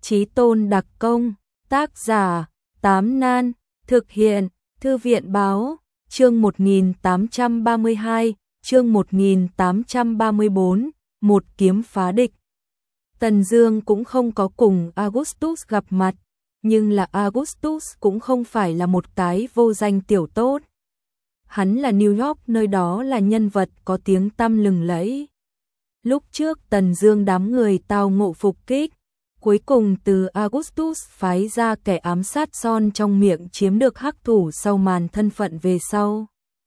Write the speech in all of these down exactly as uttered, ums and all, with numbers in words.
Chí tôn đặc công, tác giả, Tám Nan, thực hiện, Thư viện báo, chương một nghìn tám trăm ba mươi hai, chương một nghìn tám trăm ba mươi bốn, một kiếm phá địch. Tần Dương cũng không có cùng Augustus gặp mặt, nhưng là Augustus cũng không phải là một cái vô danh tiểu tốt. Hắn là New York, nơi đó là nhân vật có tiếng tăm lừng lẫy. Lúc trước Tần Dương đám người tao ngộ phục kích, cuối cùng từ Augustus phái ra kẻ ám sát son trong miệng chiếm được hắc thủ sau màn thân phận về sau.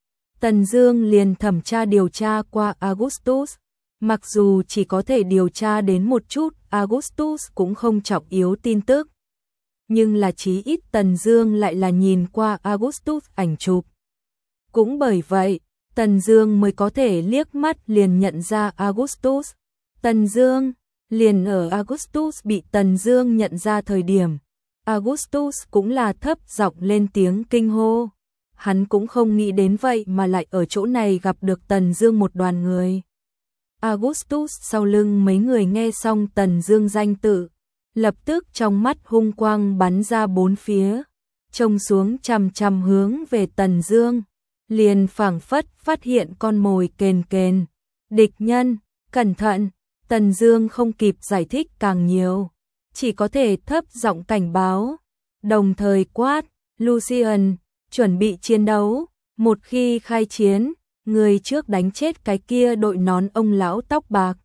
Tần Dương liền thẩm tra điều tra qua Augustus, mặc dù chỉ có thể điều tra đến một chút Augustus cũng không trọng yếu tin tức. Nhưng là chí ít Tần Dương lại là nhìn qua Augustus ảnh chụp. Cũng bởi vậy, Tần Dương mới có thể liếc mắt liền nhận ra Augustus. Tần Dương, liền ở Augustus bị Tần Dương nhận ra thời điểm, Augustus cũng là thấp giọng lên tiếng kinh hô. Hắn cũng không nghĩ đến vậy mà lại ở chỗ này gặp được Tần Dương một đoàn người. Augustus sau lưng mấy người nghe xong Tần Dương danh tự, lập tức trong mắt hung quang bắn ra bốn phía, trông xuống chằm chằm hướng về Tần Dương, liền phảng phất phát hiện con mồi kền kền. Địch nhân, cẩn thận! Tần Dương không kịp giải thích càng nhiều, chỉ có thể thấp giọng cảnh báo, đồng thời quát, Lucian, chuẩn bị chiến đấu, một khi khai chiến, người trước đánh chết cái kia đội nón ông lão tóc bạc.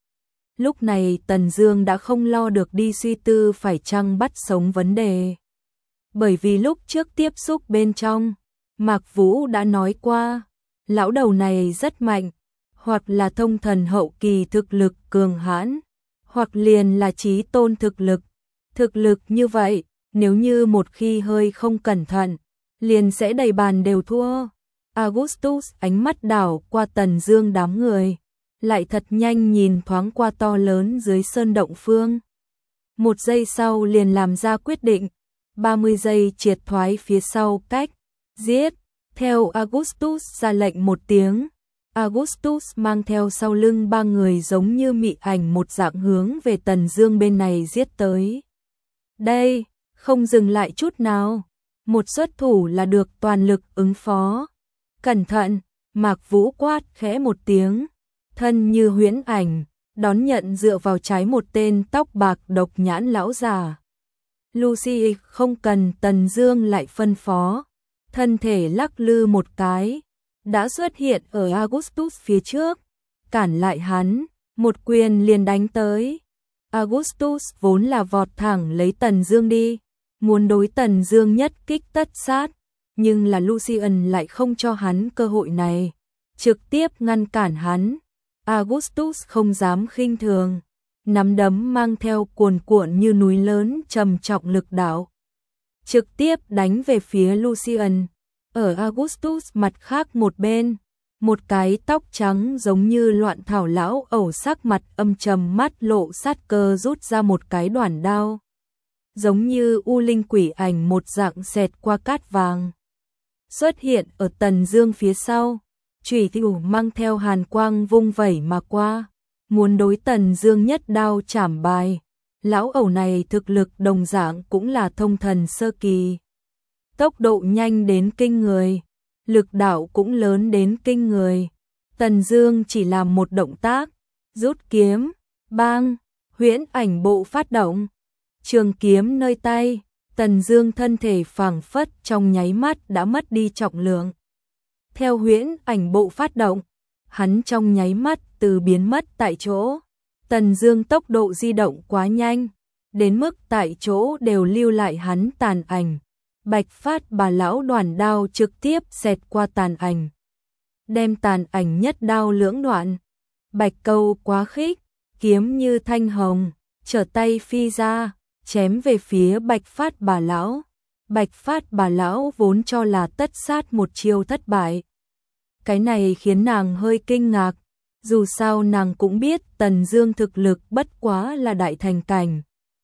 Lúc này Tần Dương đã không lo được đi suy tư phải chăng bắt sống vấn đề. Bởi vì lúc trước tiếp xúc bên trong, Mạc Vũ đã nói qua, lão đầu này rất mạnh, hoặc là thông thần hậu kỳ thực lực cường hãn, hoặc liền là chí tôn thực lực. Thực lực như vậy, nếu như một khi hơi không cẩn thận, liền sẽ đầy bàn đều thua. Augustus ánh mắt đảo qua Tần Dương đám người, lại thật nhanh nhìn thoáng qua to lớn dưới sơn động phương. Một giây sau liền làm ra quyết định, ba mươi giây triệt thoái phía sau cách, giết. Theo Augustus ra lệnh một tiếng, Augustus mang theo sau lưng ba người giống như mị ảnh một dạng hướng về Tần Dương bên này giết tới. Đây, không dừng lại chút nào, một xuất thủ là được toàn lực ứng phó. Cẩn thận, Mạc Vũ quát khẽ một tiếng, thân như huyễn ảnh, đón nhận dựa vào trái một tên tóc bạc độc nhãn lão già. Lucy không cần Tần Dương lại phân phó, thân thể lắc lư một cái, đã xuất hiện ở Augustus phía trước, cản lại hắn, một quyền liền đánh tới. Augustus vốn là vọt thẳng lấy Tần Dương đi, muốn đối Tần Dương nhất kích tất sát, nhưng là Lucian lại không cho hắn cơ hội này, trực tiếp ngăn cản hắn. Augustus không dám khinh thường, nắm đấm mang theo cuồn cuộn như núi lớn trầm trọng lực đạo, trực tiếp đánh về phía Lucian. Ở Augustus mặt khác một bên, một cái tóc trắng giống như loạn thảo lão ẩu sắc mặt âm trầm mắt lộ sát cơ rút ra một cái đoản đao, giống như u linh quỷ ảnh một dạng xẹt qua cát vàng, xuất hiện ở Tần Dương phía sau, chủy thủ mang theo hàn quang vung vẩy mà qua, muốn đối Tần Dương nhất đao chảm bài. Lão ẩu này thực lực đồng dạng cũng là thông thần sơ kỳ, tốc độ nhanh đến kinh người, lực đạo cũng lớn đến kinh người. Tần Dương chỉ làm một động tác, rút kiếm, bang, huyễn ảnh bộ phát động, trường kiếm nơi tay, Tần Dương thân thể phảng phất trong nháy mắt đã mất đi trọng lượng. Theo huyễn ảnh bộ phát động, hắn trong nháy mắt từ biến mất tại chỗ. Tần Dương tốc độ di động quá nhanh, đến mức tại chỗ đều lưu lại hắn tàn ảnh. Bạch Phát Bà lão đoản đao trực tiếp xẹt qua tàn ảnh, đem tàn ảnh nhất đao lưỡng đoạn. Bạch Câu quá khích, kiếm như thanh hồng, trở tay phi ra, chém về phía Bạch Phát Bà lão. Bạch Phát Bà lão vốn cho là tất sát một chiêu thất bại. Cái này khiến nàng hơi kinh ngạc, dù sao nàng cũng biết Tần Dương thực lực bất quá là đại thành cảnh.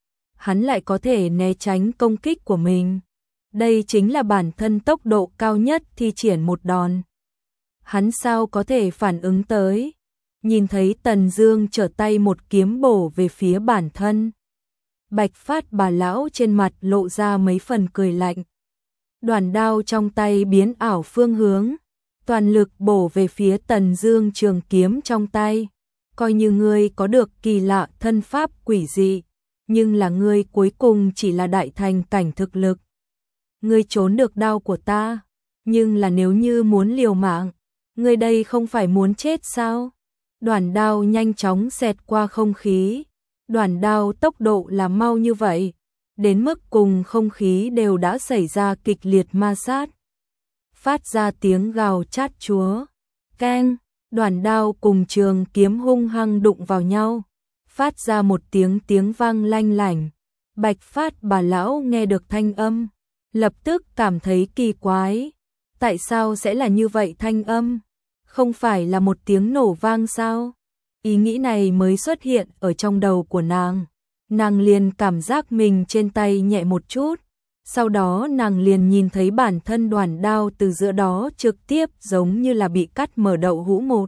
Hắn lại có thể né tránh công kích của mình. Đây chính là bản thân tốc độ cao nhất thi triển một đòn. Hắn sao có thể phản ứng tới? Nhìn thấy Tần Dương trở tay một kiếm bổ về phía bản thân. Bạch Phát bà lão trên mặt lộ ra mấy phần cười lạnh. Đoàn đao trong tay biến ảo phương hướng, toàn lực bổ về phía Tần Dương trường kiếm trong tay. Coi như ngươi có được kỳ lạ thân pháp quỷ dị, nhưng là ngươi cuối cùng chỉ là đại thành cảnh thực lực. Ngươi trốn được đao của ta, nhưng là nếu như muốn liều mạng, ngươi đây không phải muốn chết sao? Đoàn đao nhanh chóng xẹt qua không khí, đoàn đao tốc độ là mau như vậy, đến mức cùng không khí đều đã xảy ra kịch liệt ma sát. Phát ra tiếng gào chát chúa, keng, đoàn đao cùng trường kiếm hung hăng đụng vào nhau, phát ra một tiếng tiếng vang lanh lảnh. Bạch Phát bà lão nghe được thanh âm, lập tức cảm thấy kỳ quái. Tại sao sẽ là như vậy thanh âm? Không phải là một tiếng nổ vang sao? Ý nghĩ này mới xuất hiện ở trong đầu của nàng. Nàng liền cảm giác mình trên tay nhẹ một chút. Sau đó nàng liền nhìn thấy bản thân đoàn đao từ giữa đó trực tiếp giống như là bị cắt mở đậu hũ một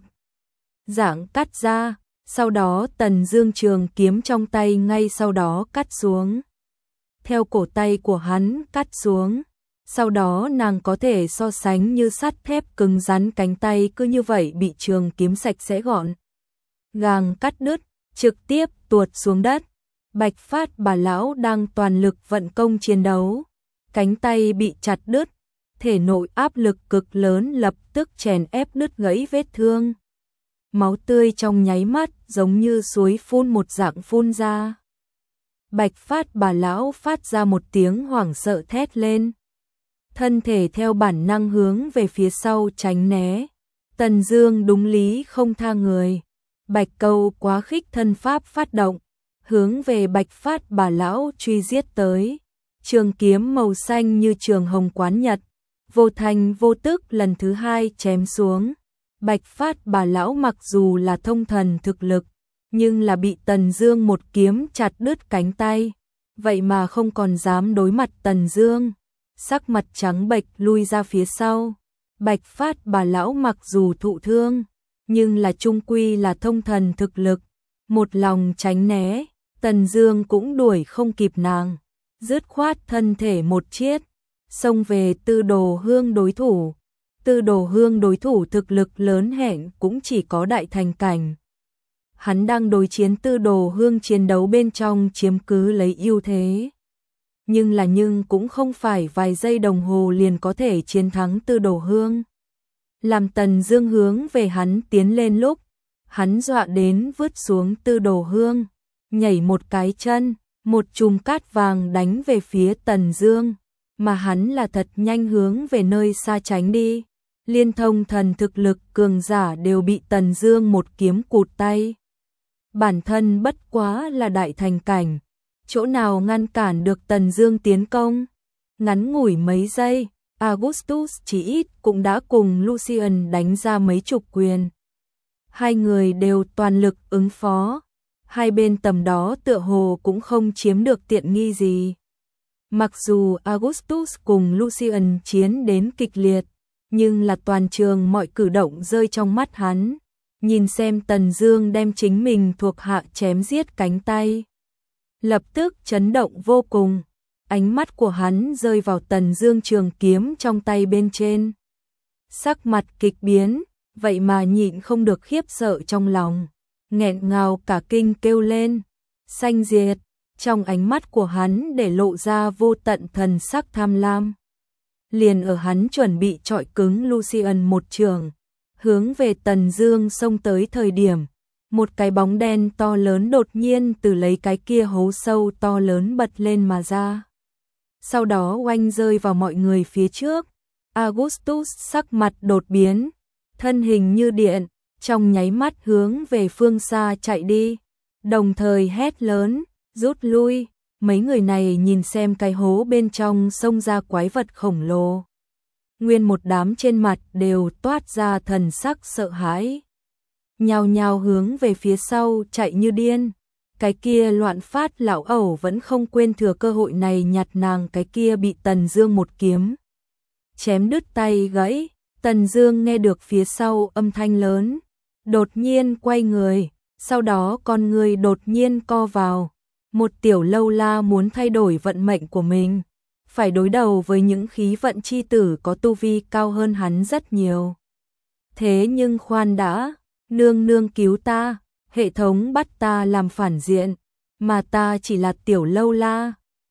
dạng cắt ra. Sau đó Tần Dương trường kiếm trong tay ngay sau đó cắt xuống. Theo cổ tay của hắn cắt xuống. Sau đó nàng có thể so sánh như sắt thép cứng rắn, cánh tay cứ như vậy bị trường kiếm sạch sẽ gọn gàng cắt đứt, trực tiếp tuột xuống đất. Bạch Phát bà lão đang toàn lực vận công chiến đấu, cánh tay bị chặt đứt, thể nội áp lực cực lớn lập tức chèn ép đứt gãy vết thương. Máu tươi trong nháy mắt giống như suối phun một dạng phun ra. Bạch Phát bà lão phát ra một tiếng hoảng sợ thét lên. Thân thể theo bản năng hướng về phía sau tránh né. Tần Dương đúng lý không tha người. Bạch Câu quá khích thân pháp phát động, hướng về Bạch Phát bà lão truy giết tới. Trường kiếm màu xanh như trường hồng quán nhật, vô thành vô tức lần thứ hai chém xuống. Bạch Phát bà lão mặc dù là thông thần thực lực, nhưng là bị Tần Dương một kiếm chặt đứt cánh tay, vậy mà không còn dám đối mặt Tần Dương, sắc mặt trắng bệch lui ra phía sau. Bạch Phát bà lão mặc dù thụ thương, nhưng là chung quy là thông thần thực lực, một lòng tránh né, Tần Dương cũng đuổi không kịp nàng, dứt khoát thân thể một chiết, xông về Tư Đồ Hương đối thủ. Tư Đồ Hương đối thủ thực lực lớn hẹn cũng chỉ có đại thành cảnh. Hắn đang đối chiến Tư Đồ Hương, chiến đấu bên trong chiếm cứ lấy ưu thế. Nhưng là nhưng cũng không phải vài giây đồng hồ liền có thể chiến thắng Tư Đồ Hương. Làm Tần Dương hướng về hắn tiến lên lúc, hắn dọa đến vứt xuống Tư Đồ Hương, nhảy một cái chân, một chùm cát vàng đánh về phía Tần Dương, mà hắn là thật nhanh hướng về nơi xa tránh đi. Liên thông thần thực lực cường giả đều bị Tần Dương một kiếm cụt tay. Bản thân bất quá là đại thành cảnh, chỗ nào ngăn cản được Tần Dương tiến công. Ngắn ngủi mấy giây, Augustus chỉ ít cũng đã cùng Lucian đánh ra mấy chục quyền. Hai người đều toàn lực ứng phó, hai bên tầm đó tựa hồ cũng không chiếm được tiện nghi gì. Mặc dù Augustus cùng Lucian chiến đến kịch liệt, nhưng là toàn trường mọi cử động rơi trong mắt hắn. Nhìn xem Tần Dương đem chính mình thuộc hạ chém giết cánh tay, lập tức chấn động vô cùng. Ánh mắt của hắn rơi vào Tần Dương trường kiếm trong tay bên trên, sắc mặt kịch biến, vậy mà nhịn không được khiếp sợ trong lòng, nghẹn ngào cả kinh kêu lên, sanh diệt. Trong ánh mắt của hắn để lộ ra vô tận thần sắc tham lam. Liền ở hắn chuẩn bị chọi cứng Lucian một trường, hướng về Tần Dương xông tới thời điểm, một cái bóng đen to lớn đột nhiên từ lấy cái kia hố sâu to lớn bật lên mà ra. Sau đó oanh rơi vào mọi người phía trước. Augustus sắc mặt đột biến, thân hình như điện, trong nháy mắt hướng về phương xa chạy đi, đồng thời hét lớn, rút lui. Mấy người này nhìn xem cái hố bên trong xông ra quái vật khổng lồ, nguyên một đám trên mặt đều toát ra thần sắc sợ hãi, nhao nhao hướng về phía sau chạy như điên. Cái kia Loạn Phát lão ẩu vẫn không quên thừa cơ hội này nhặt nàng cái kia bị Tần Dương một kiếm chém đứt tay gãy. Tần Dương nghe được phía sau âm thanh lớn, đột nhiên quay người, sau đó con người đột nhiên co vào, Một tiểu lâu la muốn thay đổi vận mệnh của mình, phải đối đầu với những khí vận chi tử có tu vi cao hơn hắn rất nhiều. Thế nhưng khoan đã, nương nương cứu ta, hệ thống bắt ta làm phản diện, mà ta chỉ là tiểu lâu la.